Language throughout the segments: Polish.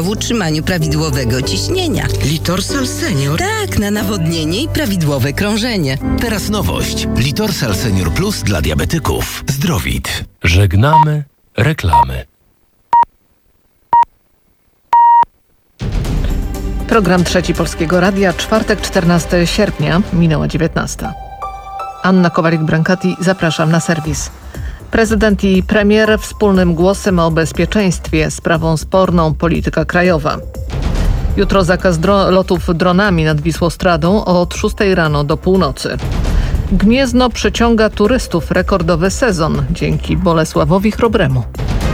w utrzymaniu prawidłowego ciśnienia. Litorsal Senior? Tak, na nawodnienie i prawidłowe krążenie. Teraz nowość. Litorsal Senior Plus dla diabetyków. Zdrowit. Żegnamy reklamy. Program Trzeci Polskiego Radia, czwartek 14 sierpnia, minęła 19. Anna Kowalik-Brankati, zapraszam na serwis. Prezydent i premier wspólnym głosem o bezpieczeństwie, sprawą sporną polityka krajowa. Jutro zakaz lotów dronami nad Wisłostradą od 6 rano do północy. Gniezno przyciąga turystów, rekordowy sezon dzięki Bolesławowi Chrobremu.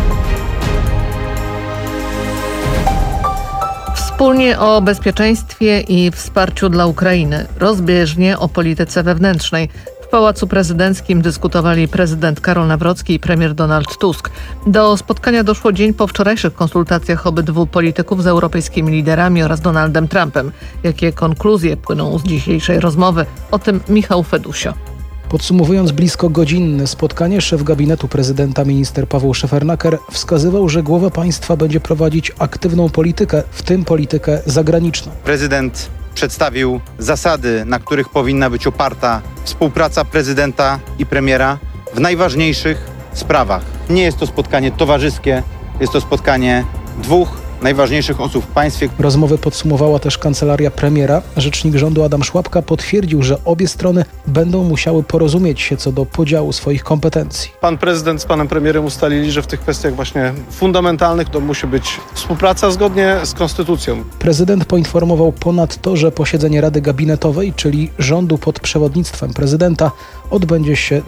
Wspólnie o bezpieczeństwie i wsparciu dla Ukrainy, rozbieżnie o polityce wewnętrznej. W Pałacu Prezydenckim dyskutowali prezydent Karol Nawrocki i premier Donald Tusk. Do spotkania doszło dzień po wczorajszych konsultacjach obydwu polityków z europejskimi liderami oraz Donaldem Trumpem. Jakie konkluzje płyną z dzisiejszej rozmowy? O tym Michał Fedusio. Podsumowując blisko godzinne spotkanie, szef gabinetu prezydenta minister Paweł Szefernaker wskazywał, że głowa państwa będzie prowadzić aktywną politykę, w tym politykę zagraniczną. Prezydent przedstawił zasady, na których powinna być oparta współpraca prezydenta i premiera w najważniejszych sprawach. Nie jest to spotkanie towarzyskie, jest to spotkanie dwóch najważniejszych osób w państwie. Rozmowy podsumowała też kancelaria premiera. Rzecznik rządu Adam Szłapka potwierdził, że obie strony będą musiały porozumieć się co do podziału swoich kompetencji. Pan prezydent z panem premierem ustalili, że w tych kwestiach właśnie fundamentalnych to musi być współpraca zgodnie z konstytucją. Prezydent poinformował ponadto, że posiedzenie Rady Gabinetowej, czyli rządu pod przewodnictwem prezydenta, odbędzie się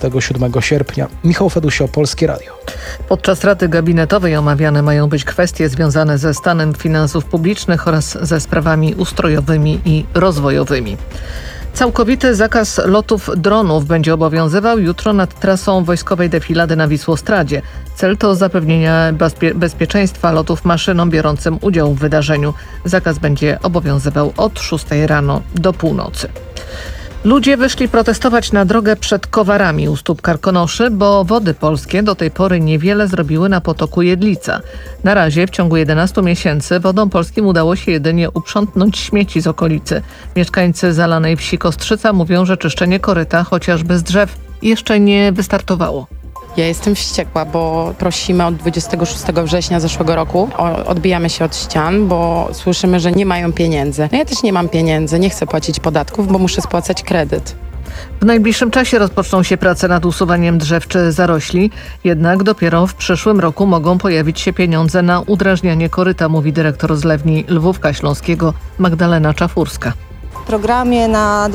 27 sierpnia. Michał Fedusio, Polskie Radio. Podczas Rady Gabinetowej omawiane mają być kwestie związane ze stanem finansów publicznych oraz ze sprawami ustrojowymi i rozwojowymi. Całkowity zakaz lotów dronów będzie obowiązywał jutro nad trasą wojskowej defilady na Wisłostradzie. Cel to zapewnienie bezpieczeństwa lotów maszynom biorącym udział w wydarzeniu. Zakaz będzie obowiązywał od 6 rano do północy. Ludzie wyszli protestować na drogę przed Kowarami u stóp Karkonoszy, bo Wody Polskie do tej pory niewiele zrobiły na potoku Jedlica. Na razie w ciągu 11 miesięcy Wodom Polskim udało się jedynie uprzątnąć śmieci z okolicy. Mieszkańcy zalanej wsi Kostrzyca mówią, że czyszczenie koryta, chociażby z drzew, jeszcze nie wystartowało. Ja jestem wściekła, bo prosimy od 26 września zeszłego roku. Odbijamy się od ścian, bo słyszymy, że nie mają pieniędzy. No ja też nie mam pieniędzy, nie chcę płacić podatków, bo muszę spłacać kredyt. W najbliższym czasie rozpoczną się prace nad usuwaniem drzew czy zarośli, jednak dopiero w przyszłym roku mogą pojawić się pieniądze na udrażnianie koryta, mówi dyrektor zlewni Lwówka Śląskiego Magdalena Czafurska. W programie na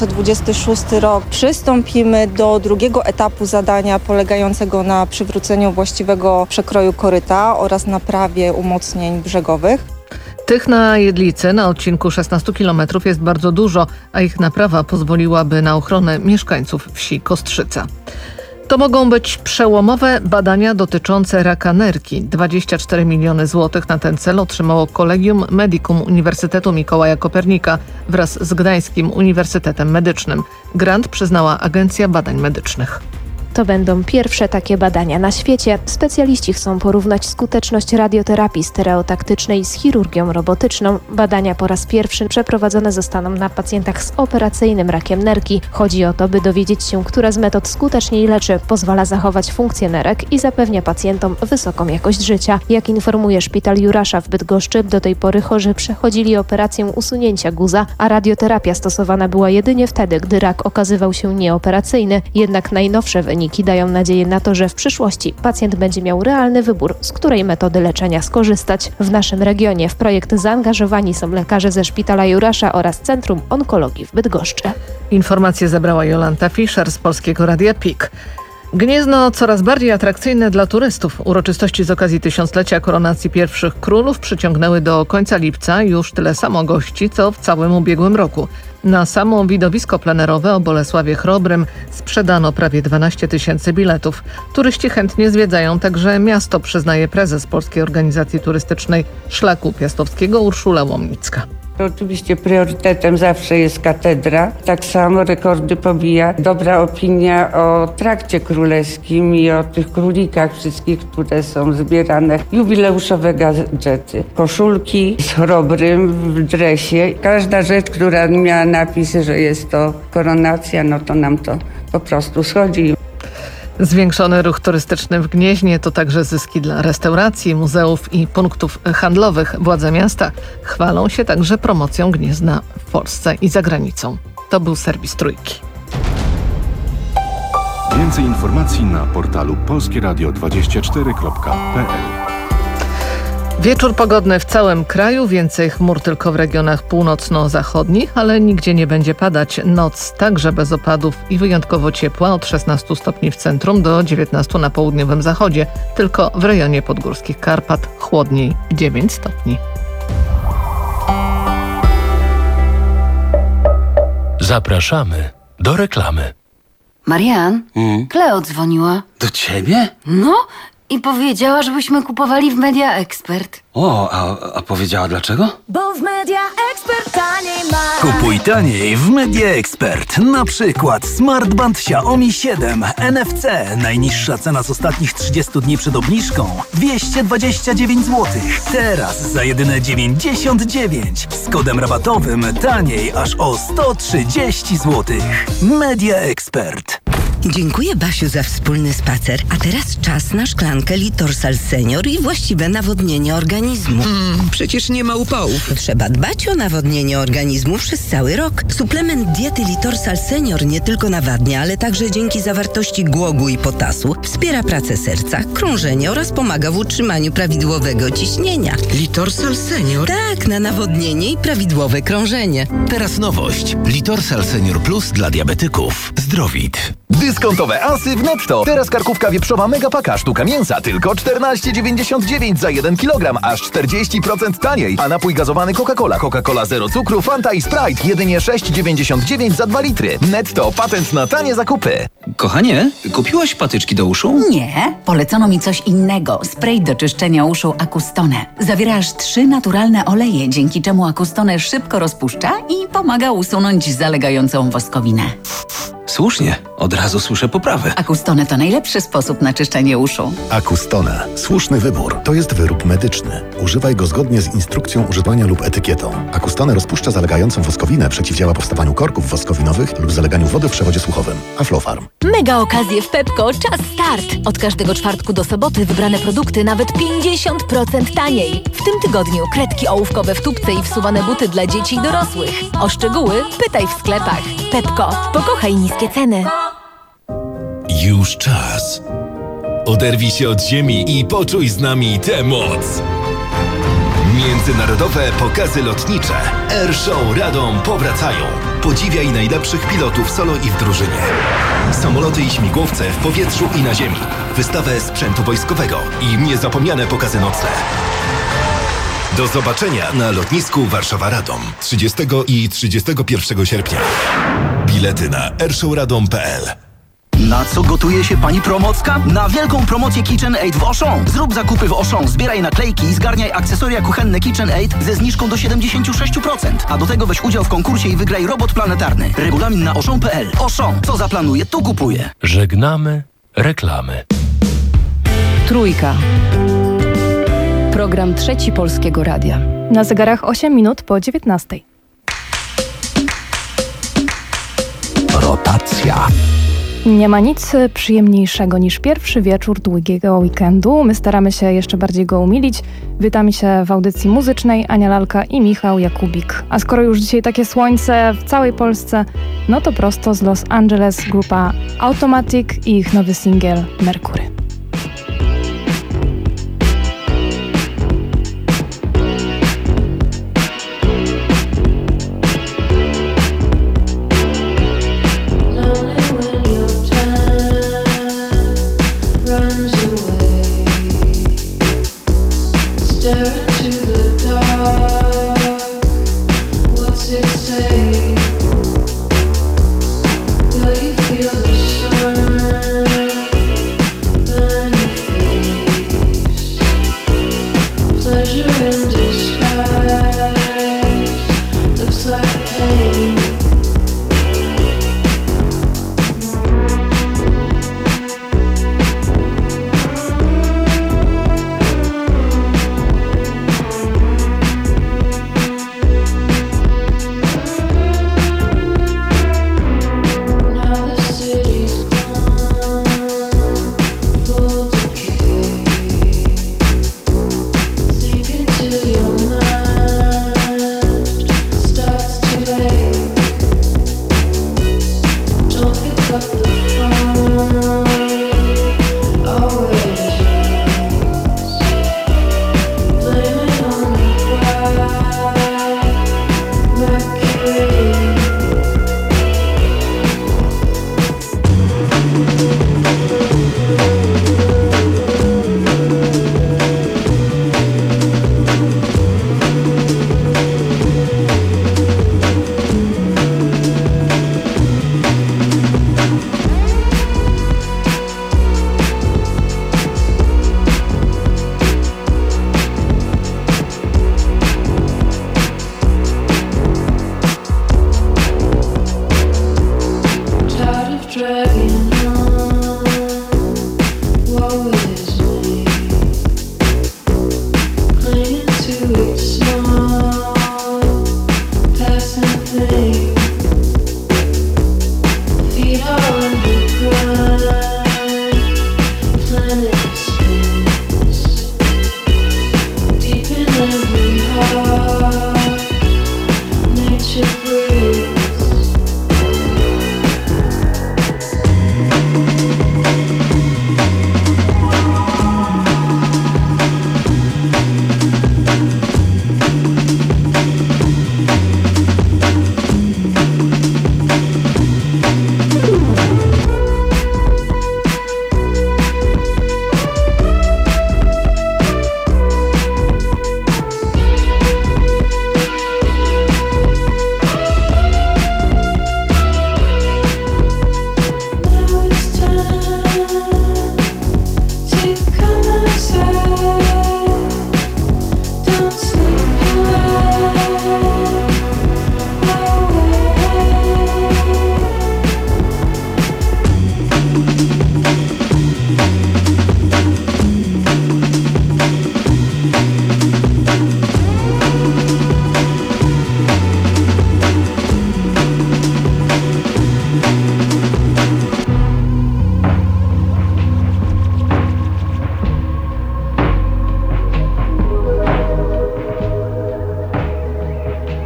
2026 rok przystąpimy do drugiego etapu zadania polegającego na przywróceniu właściwego przekroju koryta oraz naprawie umocnień brzegowych. Tych na Jedlicy na odcinku 16 km jest bardzo dużo, a ich naprawa pozwoliłaby na ochronę mieszkańców wsi Kostrzyca. To mogą być przełomowe badania dotyczące raka nerki. 24 miliony złotych na ten cel otrzymało Collegium Medicum Uniwersytetu Mikołaja Kopernika wraz z Gdańskim Uniwersytetem Medycznym. Grant przyznała Agencja Badań Medycznych. To będą pierwsze takie badania na świecie. Specjaliści chcą porównać skuteczność radioterapii stereotaktycznej z chirurgią robotyczną. Badania po raz pierwszy przeprowadzone zostaną na pacjentach z operacyjnym rakiem nerki. Chodzi o to, by dowiedzieć się, która z metod skuteczniej leczy, pozwala zachować funkcję nerek i zapewnia pacjentom wysoką jakość życia. Jak informuje Szpital Jurasza w Bydgoszczy, do tej pory chorzy przechodzili operację usunięcia guza, a radioterapia stosowana była jedynie wtedy, gdy rak okazywał się nieoperacyjny. Jednak najnowsze wyniki dają nadzieję na to, że w przyszłości pacjent będzie miał realny wybór, z której metody leczenia skorzystać. W naszym regionie w projekt zaangażowani są lekarze ze Szpitala Jurasza oraz Centrum Onkologii w Bydgoszczy. Informacje zebrała Jolanta Fischer z Polskiego Radia PIK. Gniezno coraz bardziej atrakcyjne dla turystów. Uroczystości z okazji tysiąclecia koronacji pierwszych królów przyciągnęły do końca lipca już tyle samo gości, co w całym ubiegłym roku. Na samo widowisko plenerowe o Bolesławie Chrobrym sprzedano prawie 12 000 biletów. Turyści chętnie zwiedzają także miasto, przyznaje prezes Polskiej Organizacji Turystycznej Szlaku Piastowskiego Urszula Łomnicka. Oczywiście priorytetem zawsze jest katedra. Tak samo rekordy pobija dobra opinia o trakcie królewskim i o tych królikach wszystkich, które są zbierane. Jubileuszowe gadżety, koszulki z chrobrym w dresie. Każda rzecz, która miała napis, że jest to koronacja, no to nam to po prostu schodzi. Zwiększony ruch turystyczny w Gnieźnie to także zyski dla restauracji, muzeów i punktów handlowych. Władze miasta chwalą się także promocją Gniezna w Polsce i za granicą. To był serwis Trójki. Więcej informacji na portalu polskieradio24.pl. Wieczór pogodny w całym kraju, więcej chmur tylko w regionach północno-zachodnich, ale nigdzie nie będzie padać. Noc także bez opadów i wyjątkowo ciepła, od 16 stopni w centrum do 19 na południowym zachodzie. Tylko w rejonie podgórskich Karpat chłodniej 9 stopni. Zapraszamy do reklamy. Marian, Kleo dzwoniła. Do ciebie? No i powiedziała, żebyśmy kupowali w Media Expert. O, a powiedziała dlaczego? Bo w Media Expert taniej ma. Kupuj taniej w Media Expert. Na przykład Smartband Xiaomi 7 NFC. Najniższa cena z ostatnich 30 dni przed obniżką 229 zł. Teraz za jedyne 99. Z kodem rabatowym taniej aż o 130 zł. Media Expert. Dziękuję, Basiu, za wspólny spacer. A teraz czas na szklankę Litorsal Senior i właściwe nawodnienie organizmu. Przecież nie ma upałów. Trzeba dbać o nawodnienie organizmu przez cały rok. Suplement diety Litorsal Senior nie tylko nawadnia, ale także dzięki zawartości głogu i potasu wspiera pracę serca, krążenie oraz pomaga w utrzymaniu prawidłowego ciśnienia. Litorsal Senior? Tak, na nawodnienie i prawidłowe krążenie. Teraz nowość. Litorsal Senior Plus dla diabetyków. Zdrowit. Dyskontowe asy w Netto. Teraz karkówka wieprzowa Megapaka sztuka mięsa tylko 14,99 za 1 kg, aż 40% taniej. A napój gazowany Coca-Cola zero cukru, Fanta i Sprite jedynie 6,99 za 2 litry. Netto, patent na tanie zakupy. Kochanie, kupiłaś patyczki do uszu? Nie, polecono mi coś innego. Spray do czyszczenia uszu Acustone. Zawiera aż 3 naturalne oleje, dzięki czemu Acustone szybko rozpuszcza i pomaga usunąć zalegającą woskowinę. Słusznie, od razu słyszę poprawę. Acustone to najlepszy sposób na czyszczenie uszu. Acustone. Słuszny wybór. To jest wyrób medyczny. Używaj go zgodnie z instrukcją używania lub etykietą. Acustone rozpuszcza zalegającą woskowinę, przeciwdziała powstawaniu korków woskowinowych lub zaleganiu wody w przewodzie słuchowym. Aflofarm. Mega okazje w Pepco. Czas start. Od każdego czwartku do soboty wybrane produkty nawet 50% taniej. W tym tygodniu kredki ołówkowe w tubce i wsuwane buty dla dzieci i dorosłych. O szczegóły pytaj w sklepach. Pepco. Pokochaj niskie ceny. Już czas. Oderwij się od ziemi i poczuj z nami tę moc. Międzynarodowe pokazy lotnicze Air Show Radom powracają. Podziwiaj najlepszych pilotów solo i w drużynie. Samoloty i śmigłowce w powietrzu i na ziemi. Wystawę sprzętu wojskowego i niezapomniane pokazy nocne. Do zobaczenia na lotnisku Warszawa-Radom 30 i 31 sierpnia. Bilety na airshowradom.pl. Na co gotuje się pani Promocka? Na wielką promocję KitchenAid w Auchan. Zrób zakupy w Auchan, zbieraj naklejki i zgarniaj akcesoria kuchenne KitchenAid ze zniżką do 76%. A do tego weź udział w konkursie i wygraj robot planetarny. Regulamin na auchan.pl. Auchan. Co zaplanuje, to kupuje. Żegnamy reklamy. Trójka. Program Trzeci Polskiego Radia. Na zegarach 8 minut po 19. Rotacja. Nie ma nic przyjemniejszego niż pierwszy wieczór długiego weekendu. My staramy się jeszcze bardziej go umilić. Witamy się w audycji muzycznej Ania Lalka i Michał Jakubik. A skoro już dzisiaj takie słońce w całej Polsce, no to prosto z Los Angeles grupa Automatic i ich nowy singiel Merkury.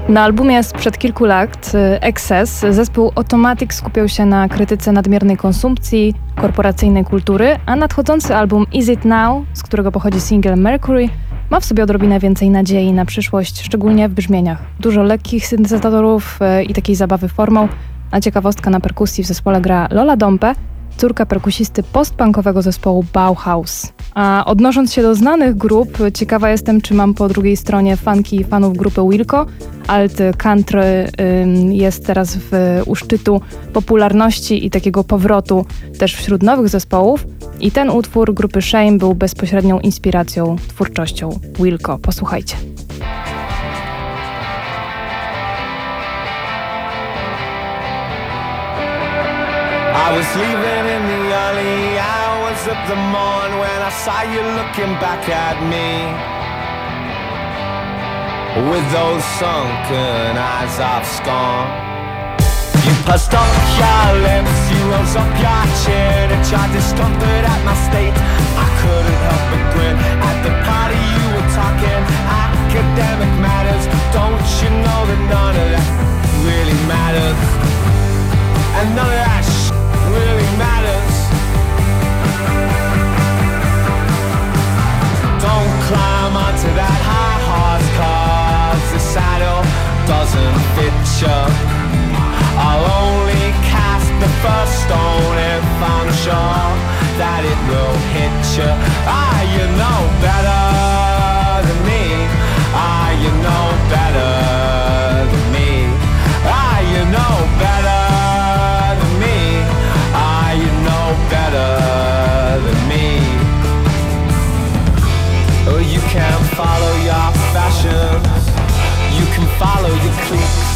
Na albumie sprzed kilku lat, Excess, zespół Automatic skupiał się na krytyce nadmiernej konsumpcji, korporacyjnej kultury, a nadchodzący album Is It Now, z którego pochodzi singiel Mercury, ma w sobie odrobinę więcej nadziei na przyszłość, szczególnie w brzmieniach. Dużo lekkich syntezatorów i takiej zabawy formą, a ciekawostka, na perkusji w zespole gra Lola Dompe, córka perkusisty post-punkowego zespołu Bauhaus. A odnosząc się do znanych grup, ciekawa jestem, czy mam po drugiej stronie fanki i fanów grupy Wilco. Alt country jest teraz u szczytu popularności i takiego powrotu też wśród nowych zespołów. I ten utwór grupy Shame był bezpośrednią inspiracją, twórczością Wilco. Posłuchajcie. I was leaving in the early hours of the morn when I saw you looking back at me with those sunken eyes of scorn. You pursed up your lips, you rose up your chin and tried discomfort at my state. I couldn't help but grin. At the party you were talking academic matters. Don't you know that none of that really matters? And none of that really matters. Don't climb onto that high horse, 'cause the saddle doesn't fit you. I'll only cast the first stone if I'm sure that it will hit you. Ah, you know better than me. Ah, you know better than me. Ah, you know better than me. Ah, you know better than me. Oh, you can follow your fashions, you can follow your cliques,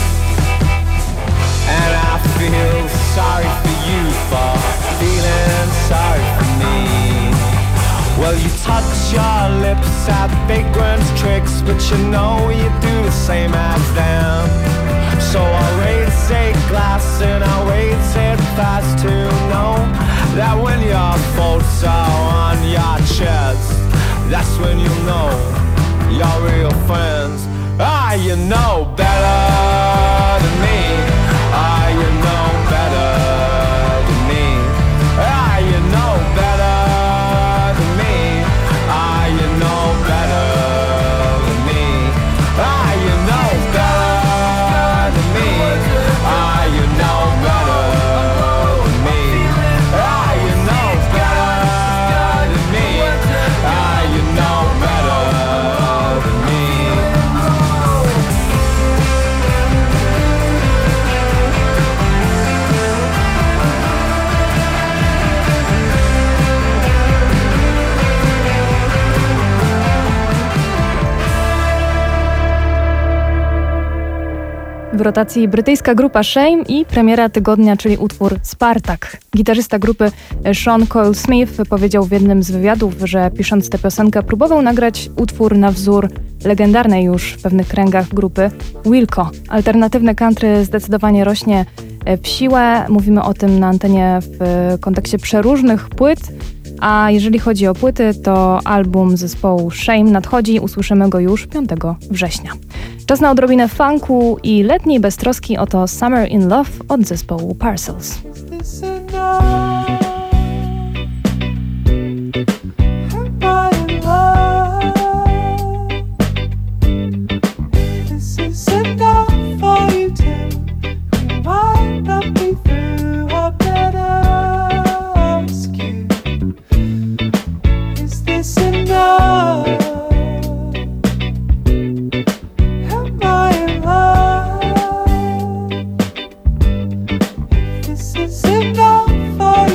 and I feel sorry for you for feeling sorry for me. Well, you touch your lips at vagrant tricks, but you know you do the same as them. So I'll raise a glass and I'll raise it fast to know that when your faults are on your chest, that's when you know you're real friends. Ah, you know better than me. Ah, you know better than me. Ah, you know better than me. Ah, you know better than me. Ah, you know better than me. Ah, you know better than me. Ah, you know better than me. Ah, you know better than me. W rotacji brytyjska grupa Shame i premiera tygodnia, czyli utwór Spartak. Gitarzysta grupy Sean Coyle Smith powiedział w jednym z wywiadów, że pisząc tę piosenkę próbował nagrać utwór na wzór legendarnej już w pewnych kręgach grupy Wilco. Alternatywne country zdecydowanie rośnie w siłę. Mówimy o tym na antenie w kontekście przeróżnych płyt. A jeżeli chodzi o płyty, to album zespołu Shame nadchodzi, usłyszymy go już 5 września. Czas na odrobinę funku i letniej beztroski, oto Summer in Love od zespołu Parcels. This is enough for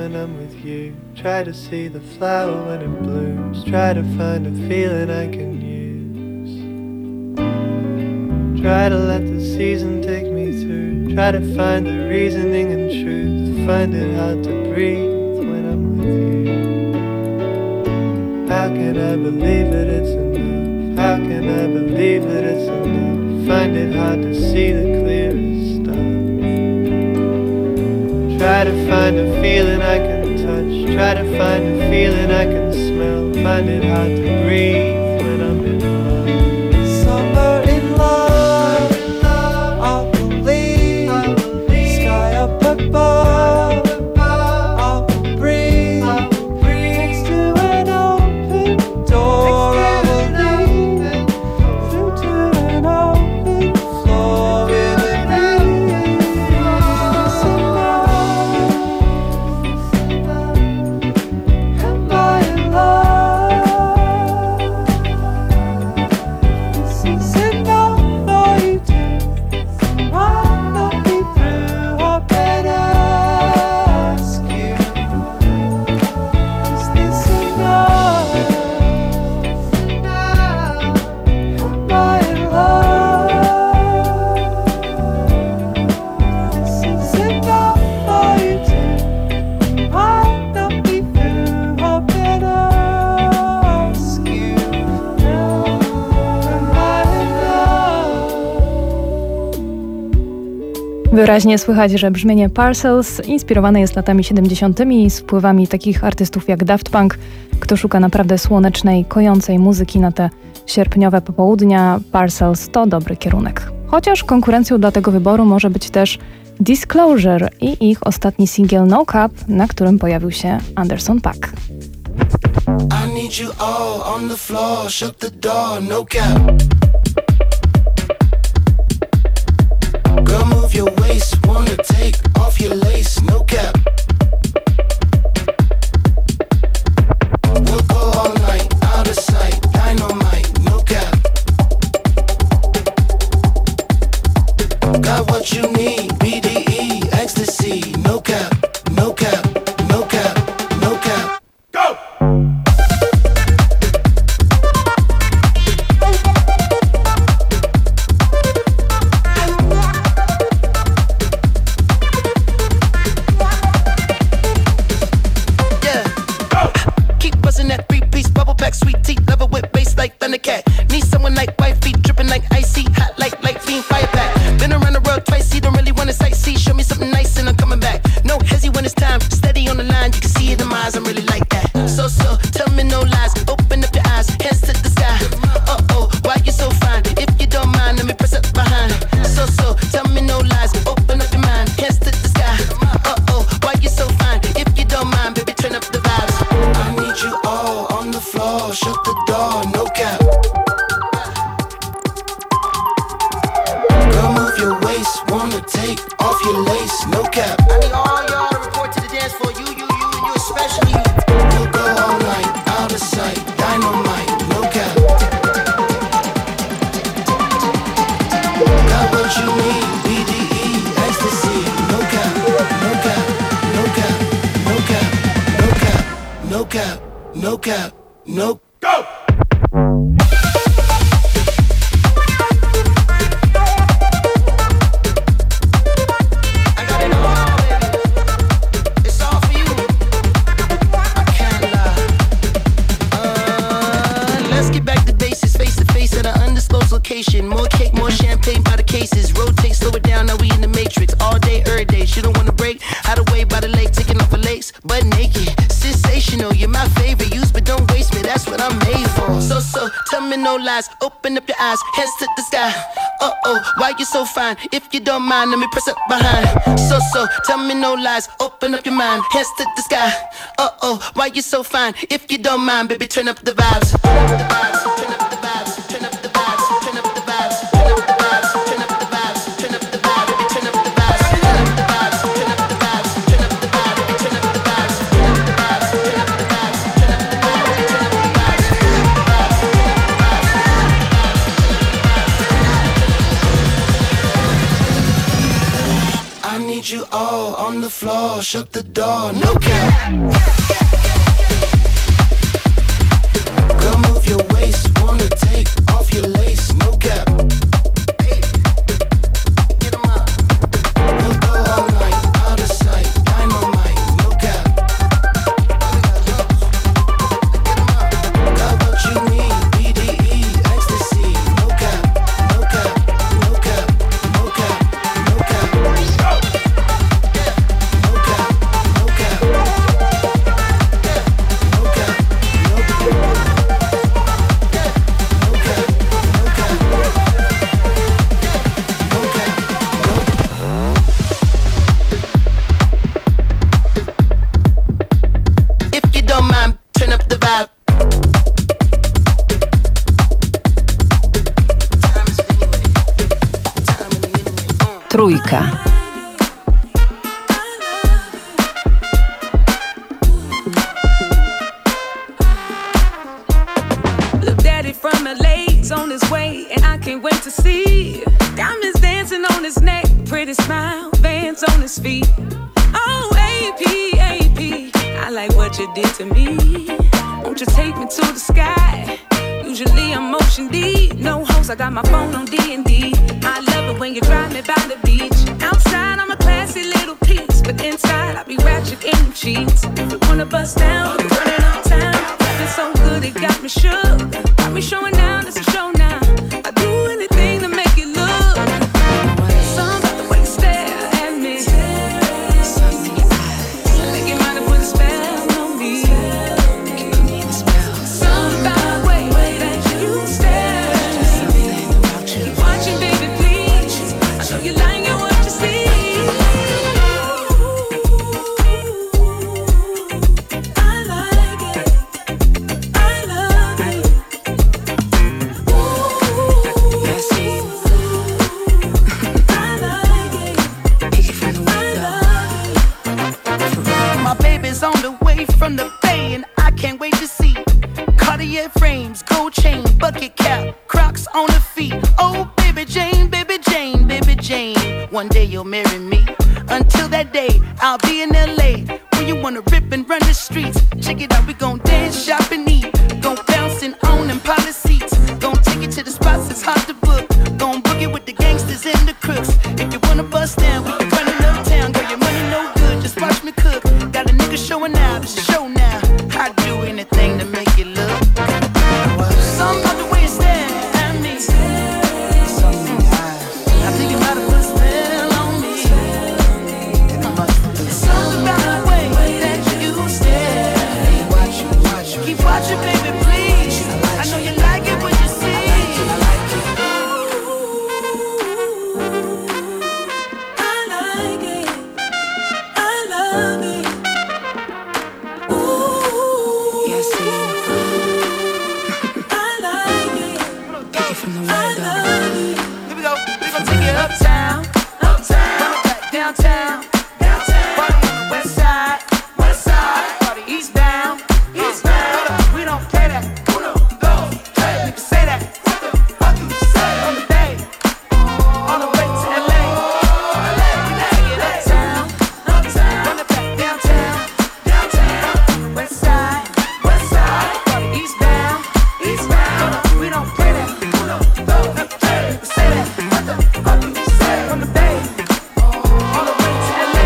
when I'm with you. Try to see the flower when it blooms. Try to find a feeling I can use. Try to let the season take me through. Try to find the reasoning and truth. Find it hard to breathe when I'm with you. How can I believe that it's enough? How can I believe that it's enough? Find it hard to see the clearest stuff. Try to find a feeling I can touch. Try to find a feeling I can smell. Find it hard to breathe when I'm in love. Summer in love, I believe. Sky up above, I will breathe. Next to an open door, I will lead. Through to an open floor with a breeze. Am I in love? This is enough for you to run up me through. I better ask you, is this enough? Am I in love? This is enough for you to run up me through. I better ask you now. Am I in love? Wyraźnie słychać, że brzmienie Parcels inspirowane jest latami 70. i z wpływami takich artystów jak Daft Punk. Kto szuka naprawdę słonecznej, kojącej muzyki na te sierpniowe popołudnia, Parcels to dobry kierunek. Chociaż konkurencją dla tego wyboru może być też Disclosure i ich ostatni singiel No Cap, na którym pojawił się Anderson .Paak. I need you all on the floor, shut the door, no cap. Girl, move your waist, wanna take off your lace, no cap. We'll go all night, out of sight, dynamite, no cap. Got what you need, BDE, ecstasy, no cap, no cap, no cap, no cap. Go! Keep buzzing that 3-piece bubble pack, sweet tea, love it with bass like Thundercat. Need someone like wifey, dripping like icy, hot like fiend fire pack. Been around the world twice, don't really wanna sightsee. Show me something nice and I'm coming back. No hezzy when it's time, steady on the line, you can see it in my eyes, I'm really like that. So, tell me no lies, open up your eyes, hands to the sky. Uh-oh, why you so fine? If you don't mind, let me press up behind. So, tell me no lies, open up your mind, hands to the sky. Uh-oh, why you so fine? If you don't mind, baby, turn up the vibes. I need you all on the floor, shut the door, no cap. Girl, move your waist, wanna take off your lace, no cap. I need all y'all to report to the dance floor, you, and you especially. We'll go all night, out of sight, dynamite, no cap. Got what you need, BDE, ecstasy, no cap, no cap, no cap, no cap, no cap, no cap, no cap, no. Go! More cake, more champagne by the cases. Rotate, slow it down, now we in the matrix. All day, every day, she don't wanna break. Hide away by the lake, taking off her lace. But naked, sensational, you're my favorite. Use but don't waste me, that's what I'm made for. So, tell me no lies, open up your eyes, hands to the sky. Uh-oh, why you so fine? If you don't mind, let me press up behind. So, tell me no lies, open up your mind, hands to the sky. Uh-oh, why you so fine? If you don't mind, baby, turn up the vibes. Turn up the vibes, turn up the vibes, turn up the vibes, turn up the vibes, turn up the vibes, turn up the vibes, turn up the vibes, baby, turn up the vibes, turn up the vibes, turn up the vibes, turn up the vibes, baby, turn up the vibes, turn up the vibes, turn up the vibes, turn up the vibes, turn up the vibes. I need you all on the floor, shut the door, no cap. Girl, move your waist, wanna take off your lace, no cap. Get 'em up. We'll go all night, out of sight, dynamite, no cap. Get 'em up. Got what you need, BDE, ecstasy, no cap, no cap, no cap, no cap, no cap. If you don't mind, turn up the vibe. Trójka. Look, daddy from LA's on his way, and I can't wait to see. Diamonds dancing on his neck, pretty smile, Vans on his feet. Oh, AP, I like what you did to me. Won't you take me to the sky? Usually I'm motion deep, no host, I got my phone on D&D. I love it when you drive me by the beach. Outside I'm a classy little piece, but inside I be ratchet in the sheets. If you wanna bust down, we running uptown. It's so good it got me shook. Got me showing down, it's a show now. I do anything to make it look. Something about the way you stare at me. Something in your eyes, like you might have put a spell on me. Something about the way that you stare. Keep watching, baby, please. I know you like it what you see. I like it. I love it. Ooh, I see. I like it. Take it from the window. My baby's on the way from the bay, and I can't wait to see. Cartier frames, gold chain, bucket cap, Crocs on the feet. Oh, baby Jane, baby Jane, baby Jane. One day you'll marry me. Until that day, I'll be in LA. When you wanna rip and run the streets, check it out, we gon' dance, shop and eat. Gon' bounce and own and polish seats. Gon' take it to the spots that's hard to book. Gon' boogie with the gangsters and the crooks. If you wanna bust down, we can run in uptown. Girl, your money no good, just watch me cook. Got a nigga showing out, it's a show now. I'd do anything to make it look. Something about the way you stare at me. I think you might have put a spell on me. Something about the way that you stare. Keep watching, baby, please. I know you like it when you see. I like it. I love it. Ooh, yes, I like it. Take it from the window. Here we go. We're gonna take it uptown, uptown, back downtown, downtown. Party on the west side, west side. Party eastbound, eastbound. We don't play that. Uno, dos, tres. You can say that. What the fuck you say? On the bay, all the way to LA. We take it uptown, uptown. Run it back downtown, downtown. West side, west side. Party eastbound, eastbound. We don't play that. Uno, dos, tres. You can say that. What the fuck you say? On the bay, all the way to LA.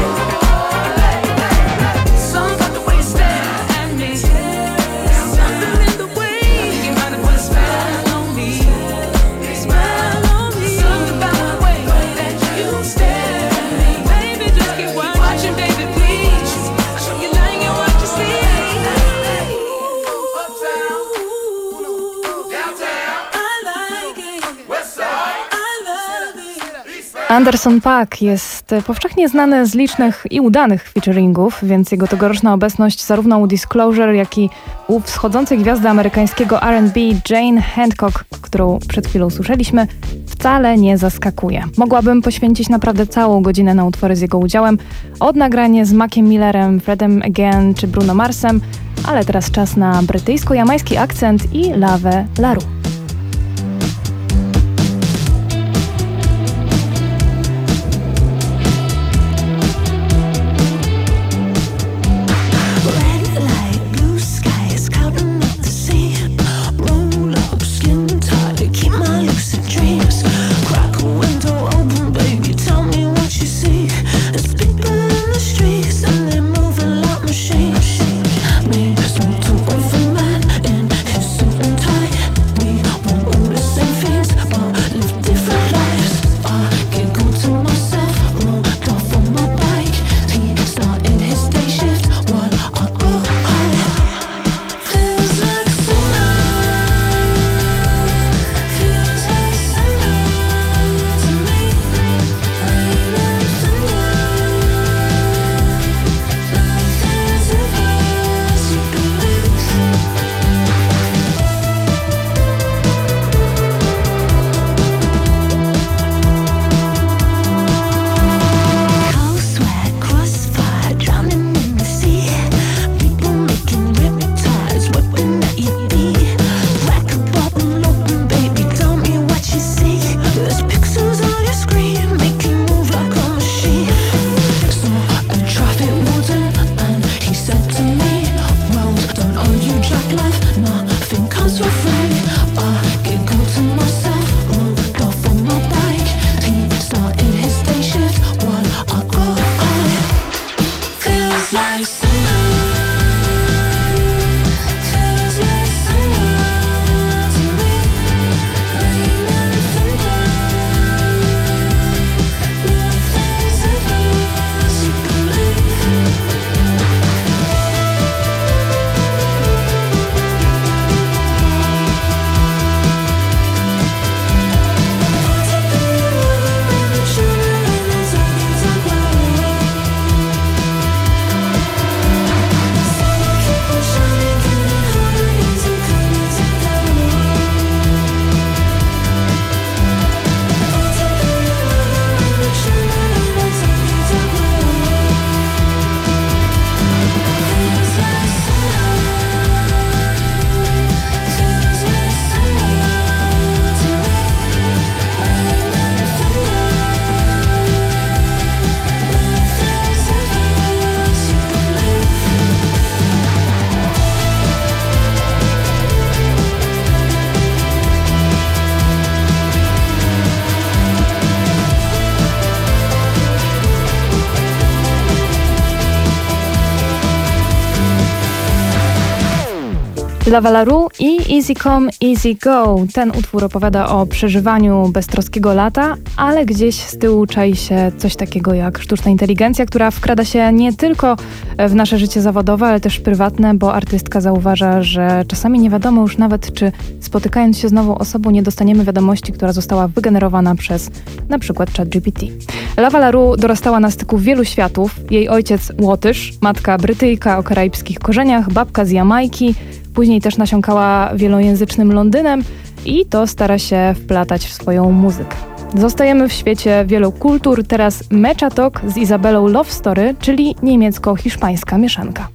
Something about the way you stare at me. Something in the way you might have put a spell on me. Spell on me. Something about the way that you stare at me. Baby, just keep watching, baby, please. I know you like it what you see. Uptown, downtown. I like it. West side. I love it. Anderson .Paak jest powszechnie znany z licznych i udanych featuringów, więc jego tegoroczna obecność zarówno u Disclosure, jak i u wschodzącej gwiazdy amerykańskiego R&B Jane Hancock, którą przed chwilą słyszeliśmy, wcale nie zaskakuje. Mogłabym poświęcić naprawdę całą godzinę na utwory z jego udziałem, od nagranie z Maciem Millerem, Fredem Again czy Bruno Marsem, ale teraz czas na brytyjsko-jamański akcent i lawę Laru. Lava LaRue i Easy Come, Easy Go. Ten utwór opowiada o przeżywaniu beztroskiego lata, ale gdzieś z tyłu czai się coś takiego jak sztuczna inteligencja, która wkrada się nie tylko w nasze życie zawodowe, ale też prywatne, bo artystka zauważa, że czasami nie wiadomo już nawet, czy spotykając się z nową osobą nie dostaniemy wiadomości, która została wygenerowana przez na przykład ChatGPT. Lava LaRue dorastała na styku wielu światów. Jej ojciec Łotysz, matka Brytyjka o karaibskich korzeniach, babka z Jamajki. Później też nasiąkała wielojęzycznym Londynem i to stara się wplatać w swoją muzykę. Zostajemy w świecie wielu kultur. Teraz Mecha Talk z Izabelą Love Story, czyli niemiecko-hiszpańska mieszanka.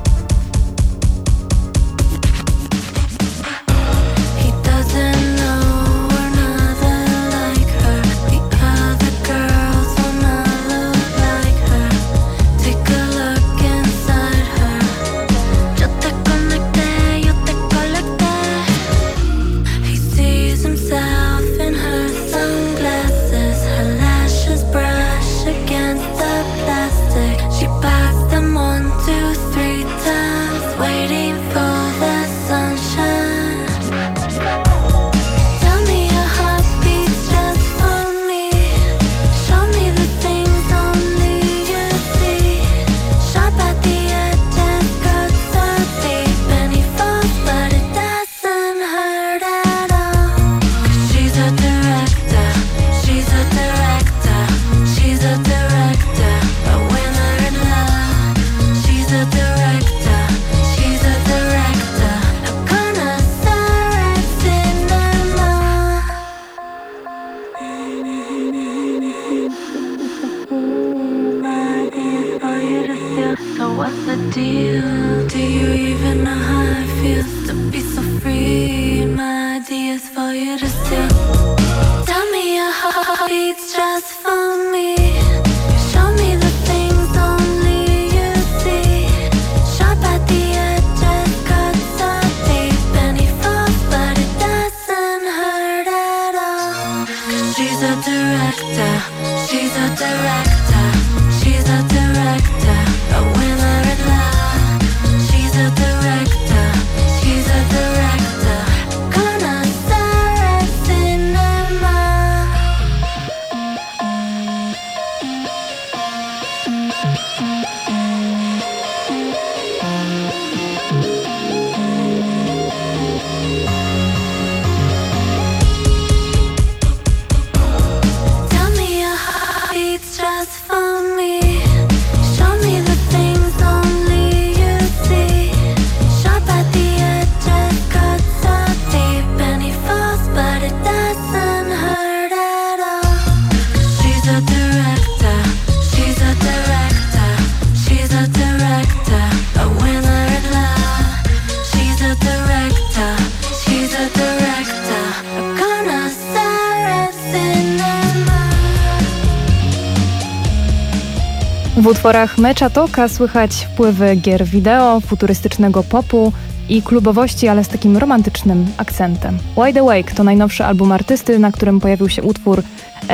W utworach Mecha Talka słychać wpływy gier wideo, futurystycznego popu i klubowości, ale z takim romantycznym akcentem. Wide Awake to najnowszy album artysty, na którym pojawił się utwór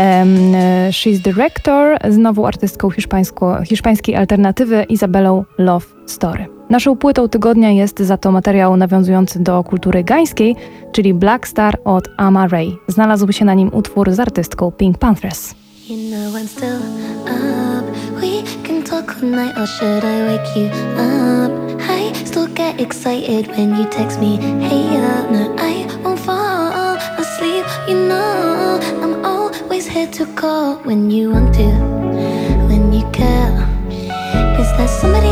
She's the Rector, znowu artystką hiszpańskiej alternatywy Izabelą Love Story. Naszą płytą tygodnia jest za to materiał nawiązujący do kultury gańskiej, czyli Black Star od Ama Ray. Znalazł się na nim utwór z artystką Pink Panthers. You know I'm still up. We can talk all night, or should I wake you up? I still get excited when you text me, hey up. No, I won't fall asleep. You know I'm always here to call when you want to, when you care. Is there somebody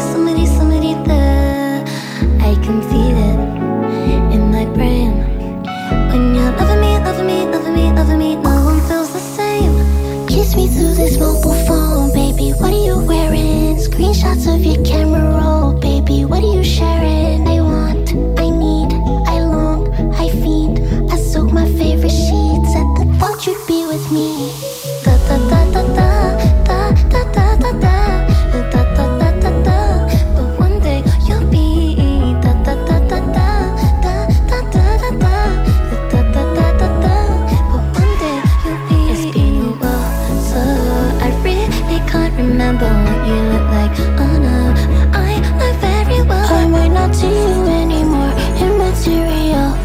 there? I can feel it in my brain. When you're loving me, no one feels the same. Kiss me through this mobile phone, baby. What are you wearing? Screenshots of your camera roll, baby. What are you sharing? I want, I need, I long, I feed. I soak my favorite sheets at the thought you'd be with me. Da da da da da da da da da da da da da da da. But one day you'll be da da da da da da da da da da da da da da da. But one day you'll be. It's been a while, so I really can't remember what you look like. Oh no,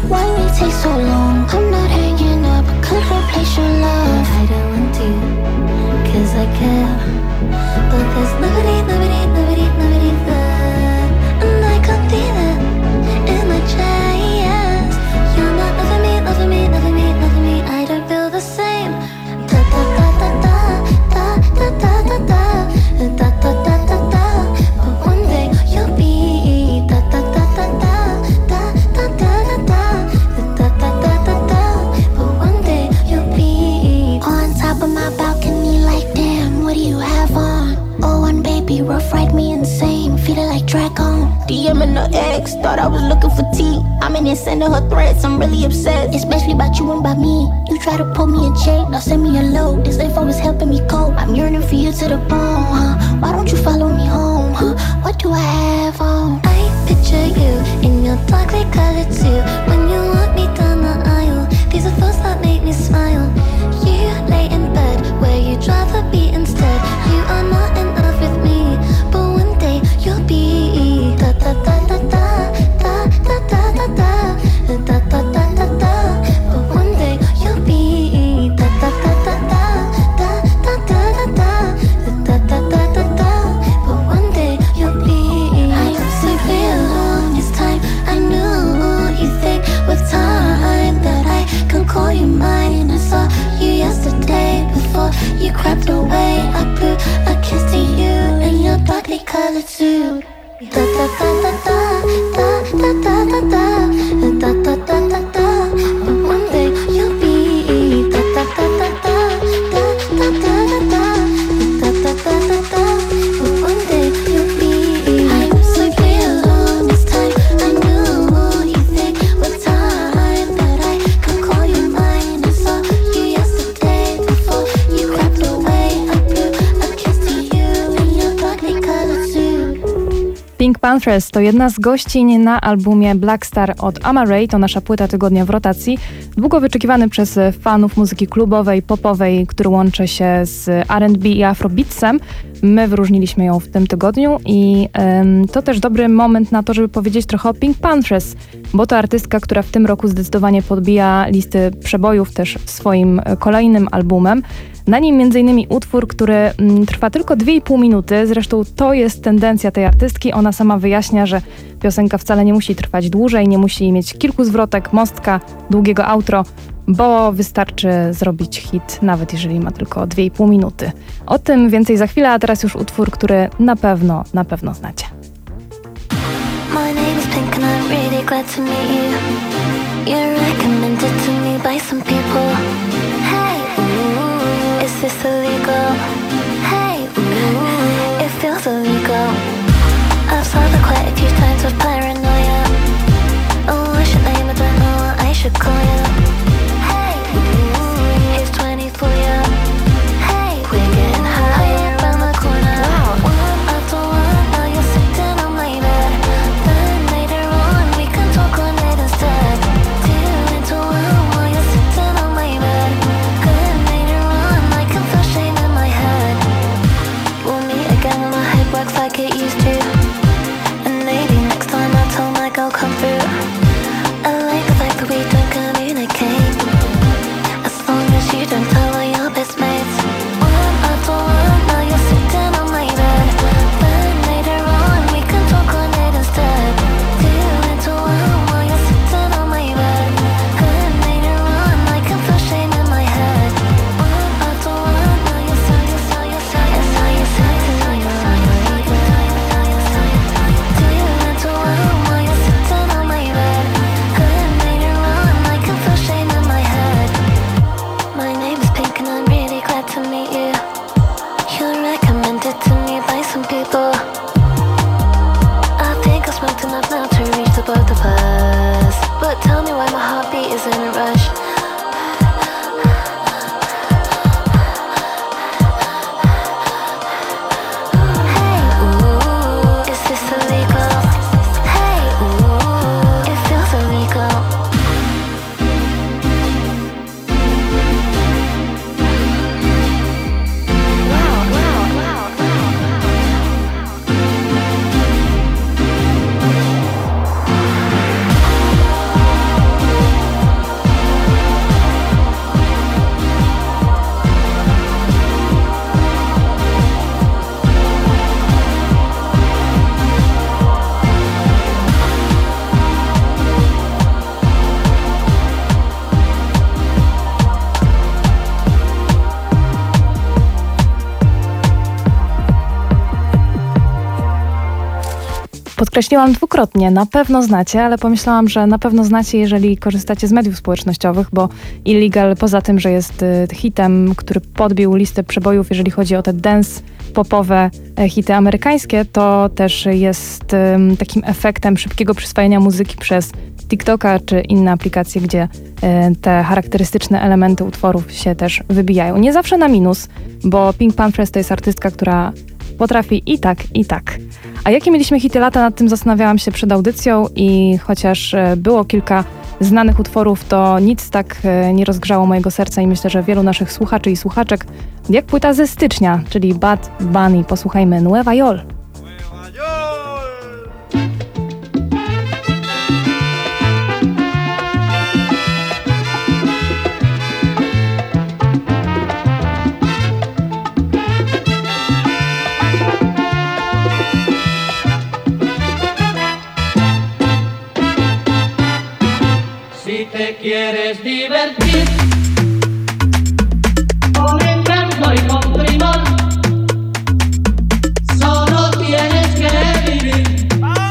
Why you take so long? I'm not hanging up, could replace your love. I don't want to, cause I care. But there's nobody there. And I can't be there in my chest. You're not loving me. I don't feel the same. Da da da da da da da da da da da da da da. But one day you'll be da da da da da da da da da da da da. But one day you'll be on top of my balcony, like damn, what do you have on? Oh, one baby, rough ride me insane, feeling like Dragon. DMing her ex, thought I was looking for tea. I'm in there sending her threats, I'm really upset, especially about you and about me. You try to pull me in check, now send me a load. This info is helping me cope, I'm yearning for you to the bone, huh? Why don't you follow me home, huh? What do I have on? I picture you in your darkly colored suit, when you walk me down the aisle. These are thoughts that make me smile. You lay in bed, where you'd rather be instead. You are not in love with me, but one day you'll be da da da da da da da da da da da da da da. But one day you'll be da da da da da da da da da da. But one day you'll be. I'm so real. It's time. I knew you think with time that I can call you mine. I saw you yesterday before you crept away. I blew a kiss to you in your darkly colored suit. Da da da da da da da da da da da da da da. But one day you'll be da da da da da da da da da da da da. But one day you'll be. I'm so real this time. I knew you think with time that I can call you mine. I saw you yesterday before you crept away. I blew a kiss to you in your darkly colored suit. Pink Panthers to jedna z gościń na albumie Black Star od Ama Ray, to nasza płyta tygodnia w rotacji. Długo wyczekiwany przez fanów muzyki klubowej, popowej, który łączy się z R&B i afrobeatsem. My wyróżniliśmy ją w tym tygodniu i to też dobry moment na to, żeby powiedzieć trochę o Pink Panthers, bo to artystka, która w tym roku zdecydowanie podbija listy przebojów też swoim kolejnym albumem. Na nim m.in. utwór, który trwa tylko 2,5 minuty. Zresztą to jest tendencja tej artystki. Ona sama wyjaśnia, że piosenka wcale nie musi trwać dłużej, nie musi mieć kilku zwrotek, mostka, długiego outro, bo wystarczy zrobić hit, nawet jeżeli ma tylko 2,5 minuty. O tym więcej za chwilę, a teraz już utwór, który na pewno znacie. My name is Pink and I'm really glad to meet you. You're recommended to me by some people. Hey, ooh, is this illegal? Hey, ooh, it feels illegal. I've solved it quite a few times with paranoia. Oh, what's your name? I don't know what I should call you. Hey, ooh, here's 20 for you. Hey, we're getting higher around the corner. Wow. One after one, now you're sitting on my bed. Then later on, we can talk on it instead. Two into one, while you're sitting on my bed. Good, later on, I can feel shame in my head. We'll meet again when my head works like it used to. And maybe next time I'll tell my girl come through. I like the fact that we don't communicate. As long as you don't tell all your best mates. One after one, now you're sitting on my bed. Then later on, we can talk on it instead. Two into one, while you're sitting on my bed. Good, later on, I can feel shame in my head. One after one, now you're sitting on my bed. Two into one, while you're sitting on my bed. Good, later on, I can feel shame in my head. My name is Pink and I'm really glad to meet you. You're recommended to me by some people. I think I smoked enough now to reach the both of us. But tell me why my heartbeat is in a rush. Hey, ooh, is this illegal? Hey, ooh, it feels illegal. Podkreśliłam dwukrotnie, na pewno znacie, ale pomyślałam, że na pewno znacie, jeżeli korzystacie z mediów społecznościowych, bo Illegal poza tym, że jest hitem, który podbił listę przebojów, jeżeli chodzi o te dance popowe hity amerykańskie, to też jest takim efektem szybkiego przyswajania muzyki przez TikToka czy inne aplikacje, gdzie te charakterystyczne elementy utworów się też wybijają. Nie zawsze na minus, bo Pink Panthers to jest artystka, która potrafi i tak, i tak. A jakie mieliśmy hity lata, nad tym zastanawiałam się przed audycją i chociaż było kilka znanych utworów, to nic tak nie rozgrzało mojego serca i myślę, że wielu naszych słuchaczy i słuchaczek, jak płyta ze stycznia, czyli Bad Bunny. Posłuchajmy Nueva York. Si te quieres divertir con encanto y con primor, solo tienes que vivir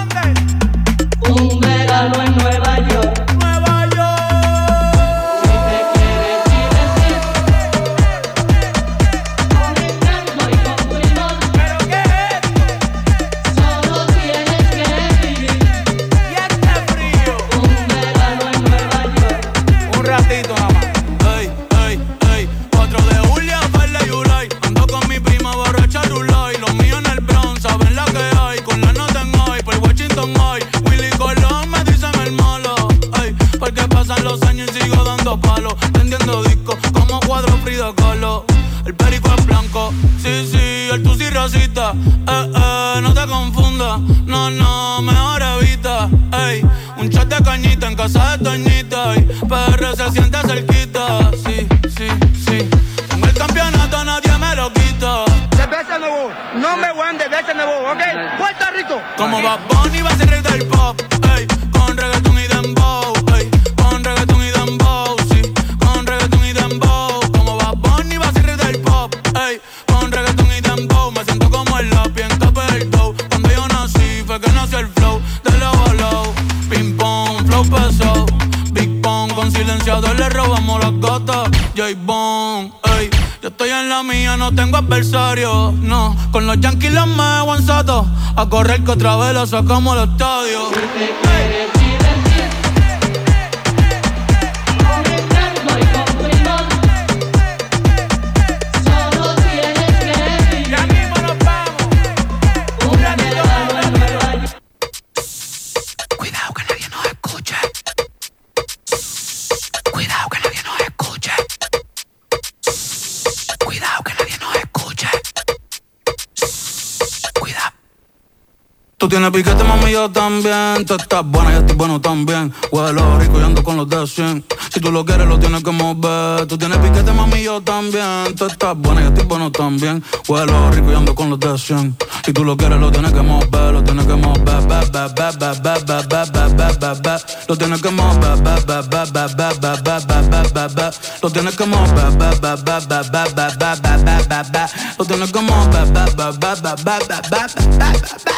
un verano en Nueva York. Nueva York. Si te quieres divertir con encanto y con primor, ¿pero qué es? Solo tienes que vivir y este frío un verano en Nueva York. Un ratito nada más. Ey, ey, ey. 4 de julio, Farley y Ulay. Ando con mi prima borracha Rulay. Los míos en el Bronx, saben la que hay. Con la nota en hoy, por Washington hoy. Willy Colón me dicen el malo. Ey, porque pasan los años y sigo dando palos. Vendiendo discos como cuadro Frida Kahlo. El perico es blanco, sí, sí, el tusi racista. No te confundas, no, no, mejor evita. Ey, un chat de cañita en casa de Toñita. Y PR se siente cerquita, sí, sí, sí. Tengo el campeonato, nadie me lo quita. Cerveza Nuevo, nombre one de cerveza Nuevo, ¿ok? Puerto Rico. Como Bad Bunny va a ser rey del pop, ey, con reggaeton y dembow, ey, con reggaeton y dembow, sí, con reggaeton y dembow. Como Bad Bunny va a ser rey del pop, ey, con reggaeton y dembow. Me siento como el lápiz en capa del dough. Cuando yo nací fue que nació el flow de low a low. Ping pong, flow pesado, Big Pong, con silenciador le robamos las gatas. J-Bone, ey, yo estoy en la mía, no tengo adversario, no. Con los Yankees los me aguanzato, a correr que otra vez la sacamos al estadio. Ey. Tú tienes piquete, mami, yo también. Tú estás buena, yo estoy bueno también. Huelo rico y ando con los de 100. Si tú lo quieres, lo tienes que mover. Tú tienes piquete, mami, yo también. Tú estás buena, yo estoy bueno también. Huelo rico y ando con los de 100. Si tú lo quieres, lo tienes que mover. Lo tienes que mover, lo tienes que mover, lo tienes que mover, lo tienes que mover.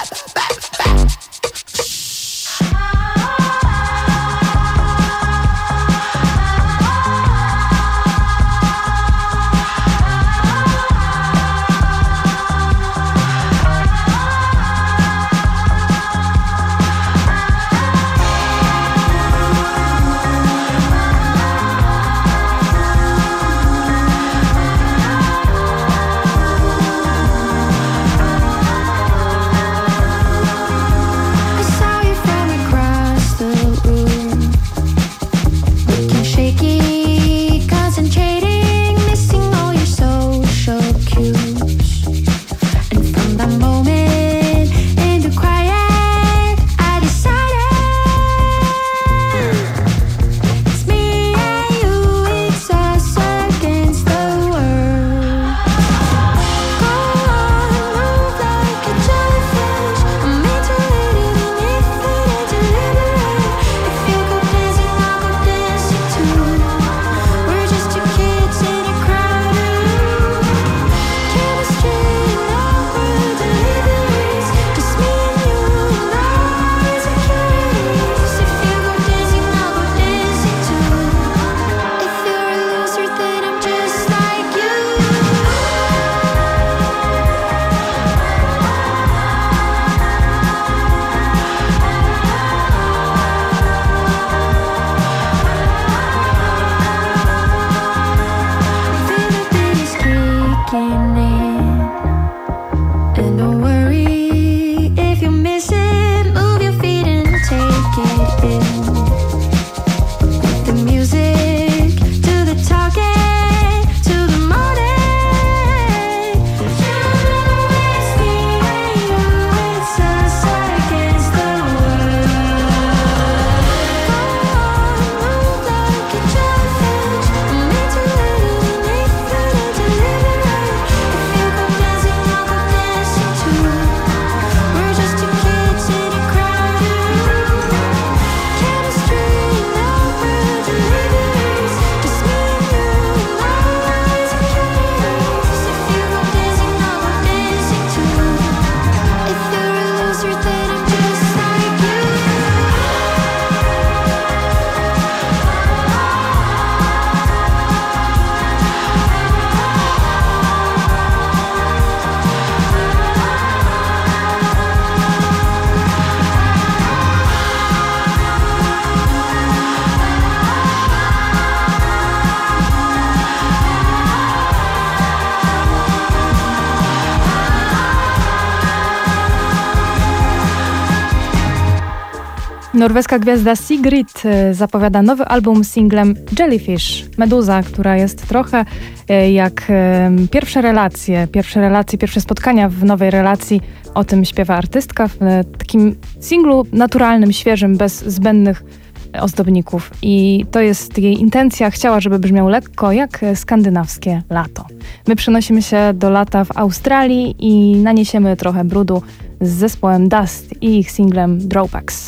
Norweska gwiazda Sigrid zapowiada nowy album z singlem Jellyfish. Meduza, która jest trochę jak pierwsze relacje, pierwsze spotkania w nowej relacji. O tym śpiewa artystka w takim singlu naturalnym, świeżym, bez zbędnych ozdobników. I to jest jej intencja. Chciała, żeby brzmiał lekko jak skandynawskie lato. My przenosimy się do lata w Australii i naniesiemy trochę brudu z zespołem Dust i ich singlem Drawbacks.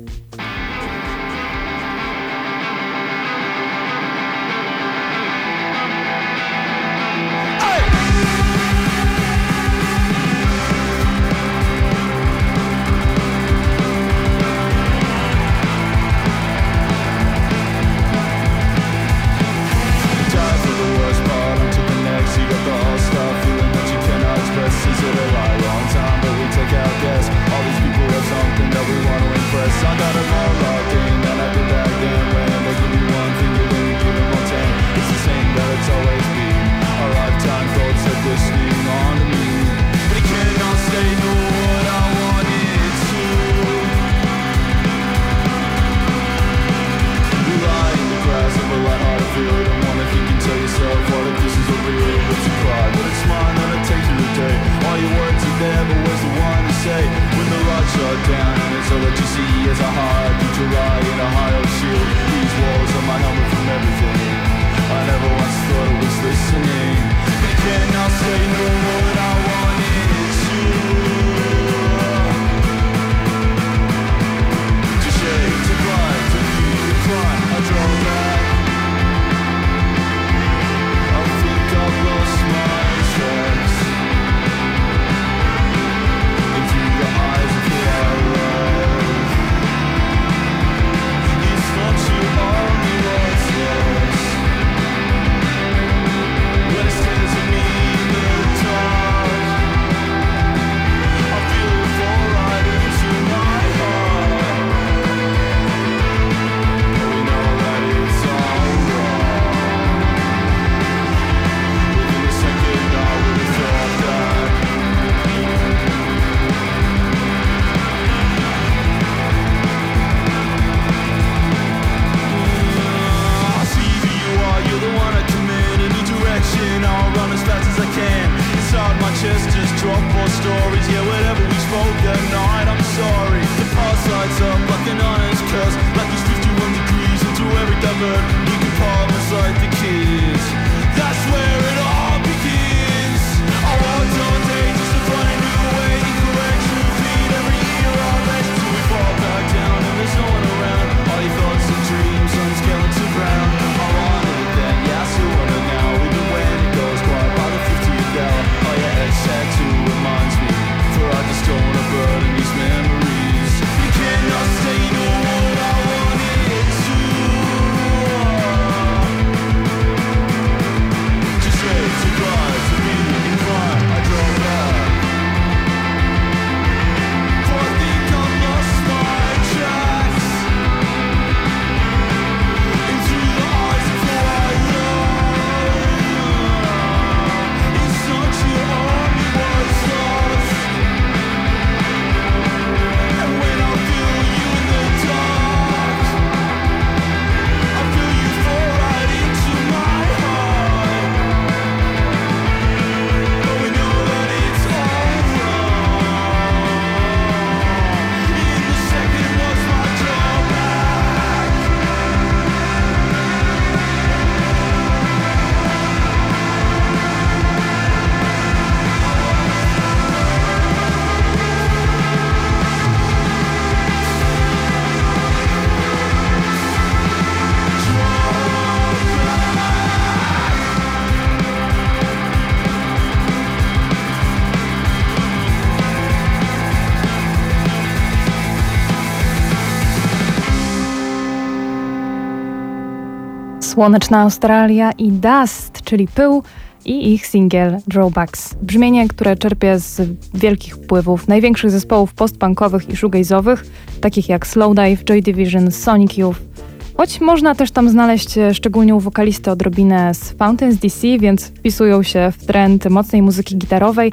Słoneczna Australia i Dust, czyli pył, i ich singiel Drawbacks. Brzmienie, które czerpie z wielkich wpływów największych zespołów postpunkowych i shoegaze'owych, takich jak Slowdive, Joy Division, Sonic Youth. Choć można też tam znaleźć szczególnie u wokalisty odrobinę z Fountains DC, więc wpisują się w trend mocnej muzyki gitarowej.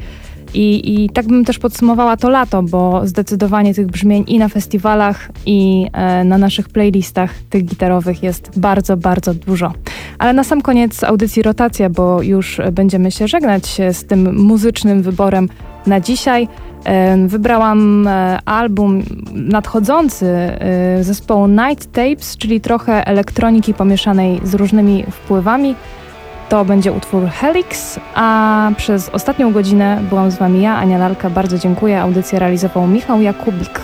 I tak bym też podsumowała to lato, bo zdecydowanie tych brzmień i na festiwalach, i na naszych playlistach tych gitarowych jest bardzo, bardzo dużo. Ale na sam koniec audycji rotacja, bo już będziemy się żegnać z tym muzycznym wyborem na dzisiaj. Wybrałam album nadchodzący zespołu Night Tapes, czyli trochę elektroniki pomieszanej z różnymi wpływami. To będzie utwór Helix, a przez ostatnią godzinę byłam z wami ja, Ania Lalka. Bardzo dziękuję. Audycję realizował Michał Jakubik.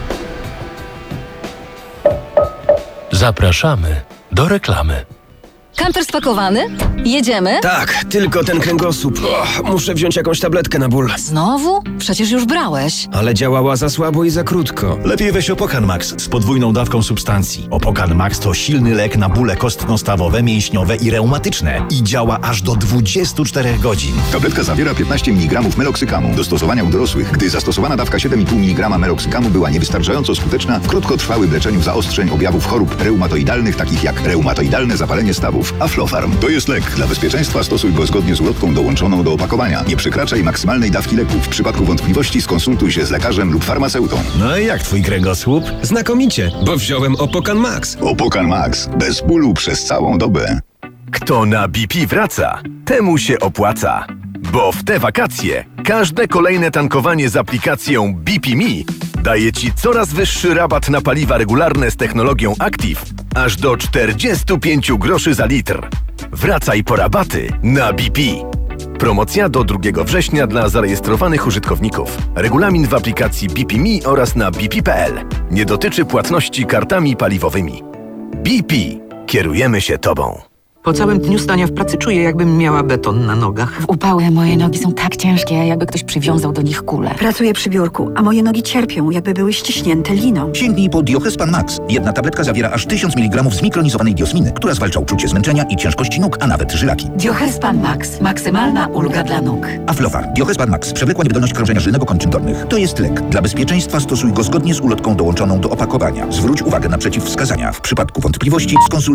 Zapraszamy do reklamy. Kamper spakowany? Jedziemy? Tak, tylko ten kręgosłup. Muszę wziąć jakąś tabletkę na ból. Znowu? Przecież już brałeś. Ale działała za słabo i za krótko. Lepiej weź Opokan Max z podwójną dawką substancji. Opokan Max to silny lek na bóle kostno-stawowe, mięśniowe i reumatyczne. I działa aż do 24 godzin. Tabletka zawiera 15 mg meloksykamu. Do stosowania u dorosłych, gdy zastosowana dawka 7,5 mg meloksykamu była niewystarczająco skuteczna w krótkotrwałym leczeniu zaostrzeń objawów chorób reumatoidalnych, takich jak reumatoidalne zapalenie stawów. Aflofarm to jest lek. Dla bezpieczeństwa stosuj go zgodnie z ulotką dołączoną do opakowania. Nie przekraczaj maksymalnej dawki leku. W przypadku wątpliwości skonsultuj się z lekarzem lub farmaceutą. No i jak twój kręgosłup? Znakomicie, bo wziąłem Opokan Max. Opokan Max. Bez bólu przez całą dobę. Kto na BP wraca, temu się opłaca. Bo w te wakacje każde kolejne tankowanie z aplikacją BP Me daje Ci coraz wyższy rabat na paliwa regularne z technologią Active, aż do 45 groszy za litr. Wracaj po rabaty na BP. Promocja do 2 września dla zarejestrowanych użytkowników. Regulamin w aplikacji BP Me oraz na bp.pl. Nie dotyczy płatności kartami paliwowymi. BP. Kierujemy się Tobą. Po całym dniu stania w pracy czuję, jakbym miała beton na nogach. W upały moje nogi są tak ciężkie, jakby ktoś przywiązał do nich kulę. Pracuję przy biurku, a moje nogi cierpią, jakby były ściśnięte liną. Sięgnij po Diohespan Max. Jedna tabletka zawiera aż 1000 mg zmikronizowanej diosminy, która zwalcza uczucie zmęczenia i ciężkości nóg, a nawet żylaki. Diohespan Max. Maksymalna ulga dla nóg. Aflofar. Diohespan Max. Przewlekła niewydolność krążenia żylnego kończyn dolnych. To jest lek. Dla bezpieczeństwa stosuj go zgodnie z ulotką dołączoną do opakowania. Zwróć uwagę na przeciwwskazania. W przypadku wątpliwości skonsultuj